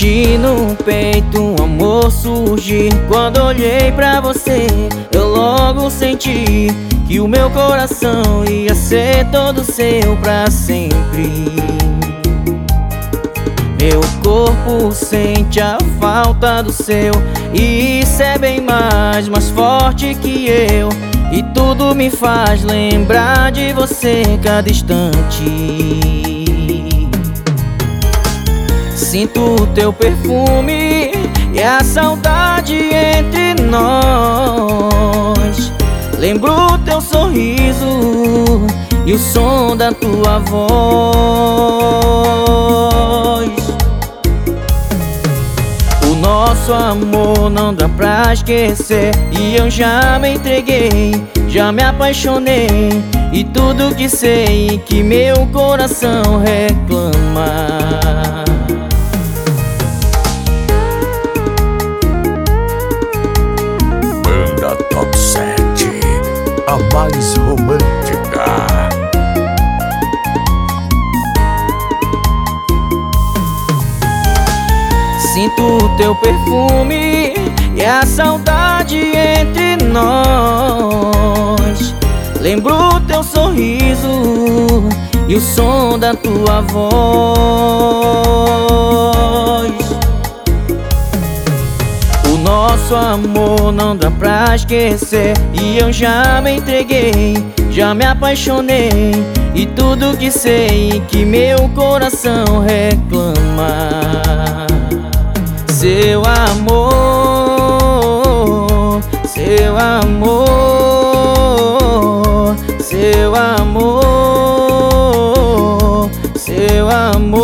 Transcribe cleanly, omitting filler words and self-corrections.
Senti no peito um amor surgir. Quando olhei pra você, eu logo senti que o meu coração ia ser todo seu pra sempre. Meu corpo sente a falta do seu, e isso é bem mais forte que eu. E tudo me faz lembrar de você cada instante. Sinto o teu perfume e a saudade entre nós. Lembro o teu sorriso e o som da tua voz. O nosso amor não dá pra esquecer, e eu já me entreguei, já me apaixonei. E tudo que sei que meu coração reclama. Top 7, a mais romântica. Sinto o teu perfume e a saudade entre nós. Lembro o teu sorriso e o som da tua voz. Nosso amor não dá pra esquecer, e eu já me entreguei, já me apaixonei. E tudo que sei que meu coração reclama. Seu amor, seu amor, seu amor, seu amor.